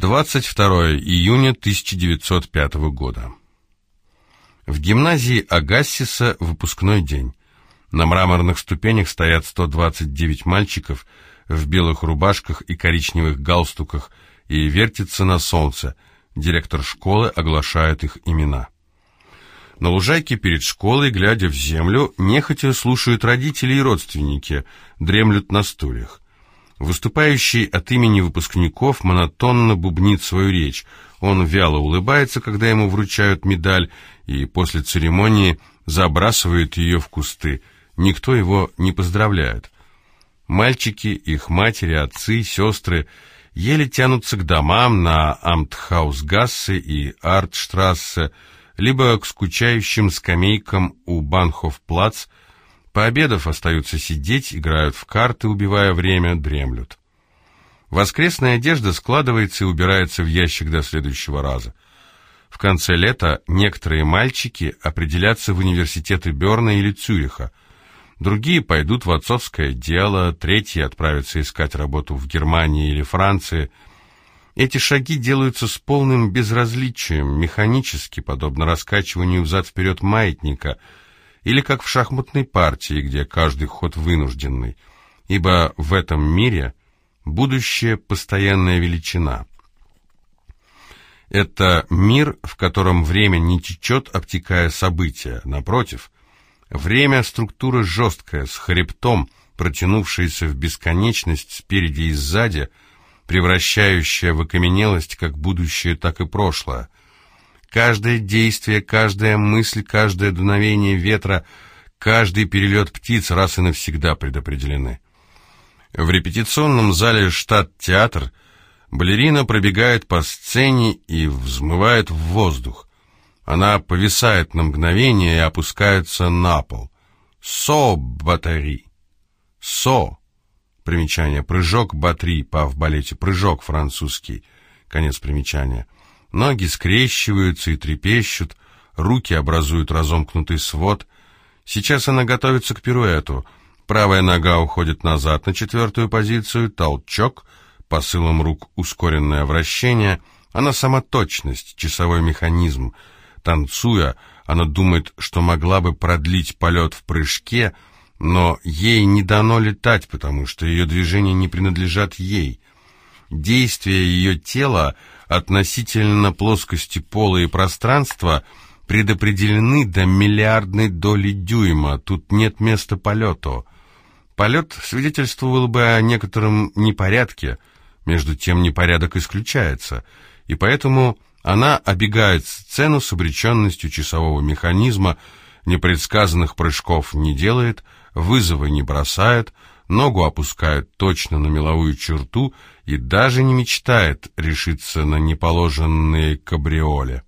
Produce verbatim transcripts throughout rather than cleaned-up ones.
двадцать второе июня тысяча девятьсот пятого года. В гимназии Агассиса выпускной день. На мраморных ступенях стоят сто двадцать девять мальчиков в белых рубашках и коричневых галстуках и вертятся на солнце. Директор школы оглашает их имена. На лужайке перед школой, глядя в землю, нехотя слушают родители и родственники, дремлют на стульях. Выступающий от имени выпускников монотонно бубнит свою речь. Он вяло улыбается, когда ему вручают медаль, и после церемонии забрасывает ее в кусты. Никто его не поздравляет. Мальчики, их матери, отцы, сестры еле тянутся к домам на Амтхаусгассе и Артштрассе, либо к скучающим скамейкам у Банхофплац. Пообедав, остаются сидеть, играют в карты, убивая время, дремлют. Воскресная одежда складывается и убирается в ящик до следующего раза. В конце лета некоторые мальчики определятся в университеты Берна или Цюриха, другие пойдут в отцовское дело, третьи отправятся искать работу в Германии или Франции. Эти шаги делаются с полным безразличием, механически, подобно раскачиванию взад-вперед маятника, или как в шахматной партии, где каждый ход вынужденный, ибо в этом мире будущее — постоянная величина. Это мир, в котором время не течет, обтекая события. Напротив, время — структура жесткая, с хребтом, протянувшаяся в бесконечность спереди и сзади, превращающая в окаменелость как будущее, так и прошлое. Каждое действие, каждая мысль, каждое дуновение ветра, каждый перелет птиц раз и навсегда предопределены. В репетиционном зале штат-театр балерина пробегает по сцене и взмывает в воздух. Она повисает на мгновение и опускается на пол. «Со, батари!» «Со!» Примечание. Прыжок батри, па в балете. Прыжок французский. Конец примечания. Ноги скрещиваются и трепещут, руки образуют разомкнутый свод. Сейчас она готовится к пируэту. Правая нога уходит назад на четвертую позицию, толчок, посылом рук ускоренное вращение. Она сама точность, часовой механизм. Танцуя, она думает, что могла бы продлить полет в прыжке, но ей не дано летать, потому что ее движения не принадлежат ей. Действия ее тела относительно плоскости пола и пространства предопределены до миллиардной доли дюйма. Тут нет места полету. Полет свидетельствовал бы о некотором непорядке, между тем непорядок исключается, и поэтому она обегает сцену с обреченностью часового механизма, непредсказанных прыжков не делает, вызова не бросает, ногу опускает точно на меловую черту и даже не мечтает решиться на неположенные кабриоле.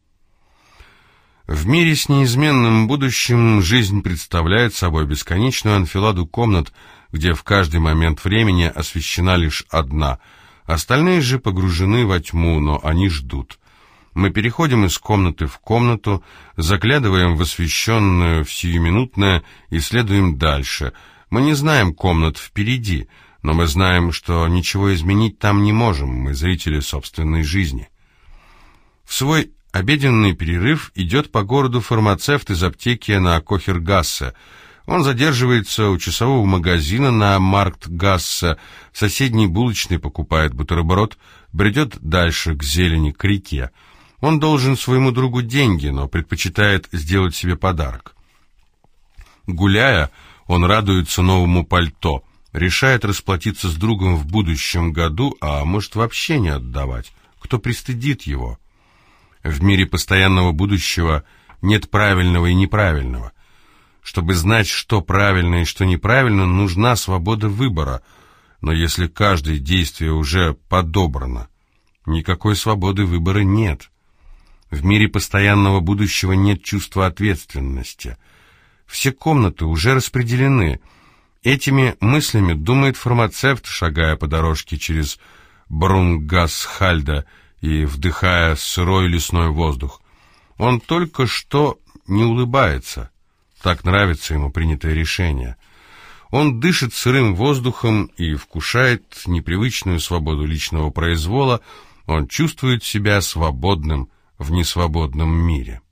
В мире с неизменным будущим жизнь представляет собой бесконечную анфиладу комнат, где в каждый момент времени освещена лишь одна. Остальные же погружены во тьму, но они ждут. Мы переходим из комнаты в комнату, заглядываем в освещенную, в сиюминутное и следуем дальше. Мы не знаем комнат впереди, но мы знаем, что ничего изменить там не можем, мы зрители собственной жизни. В свой обеденный перерыв идет по городу фармацевт из аптеки на Кохергассе. Он задерживается у часового магазина на Марктгассе, в соседней булочной покупает бутерброд, бредет дальше к зелени, к реке. Он должен своему другу деньги, но предпочитает сделать себе подарок. Гуляя, он радуется новому пальто, решает расплатиться с другом в будущем году, а может вообще не отдавать. Кто пристыдит его? В мире постоянного будущего нет правильного и неправильного. Чтобы знать, что правильно и что неправильно, нужна свобода выбора. Но если каждое действие уже подобрано, никакой свободы выбора нет. В мире постоянного будущего нет чувства ответственности. Все комнаты уже распределены. Этими мыслями думает фармацевт, шагая по дорожке через Брунгасхальда и вдыхая сырой лесной воздух. Он только что не улыбается. Так нравится ему принятое решение. Он дышит сырым воздухом и вкушает непривычную свободу личного произвола, он чувствует себя свободным в несвободном мире.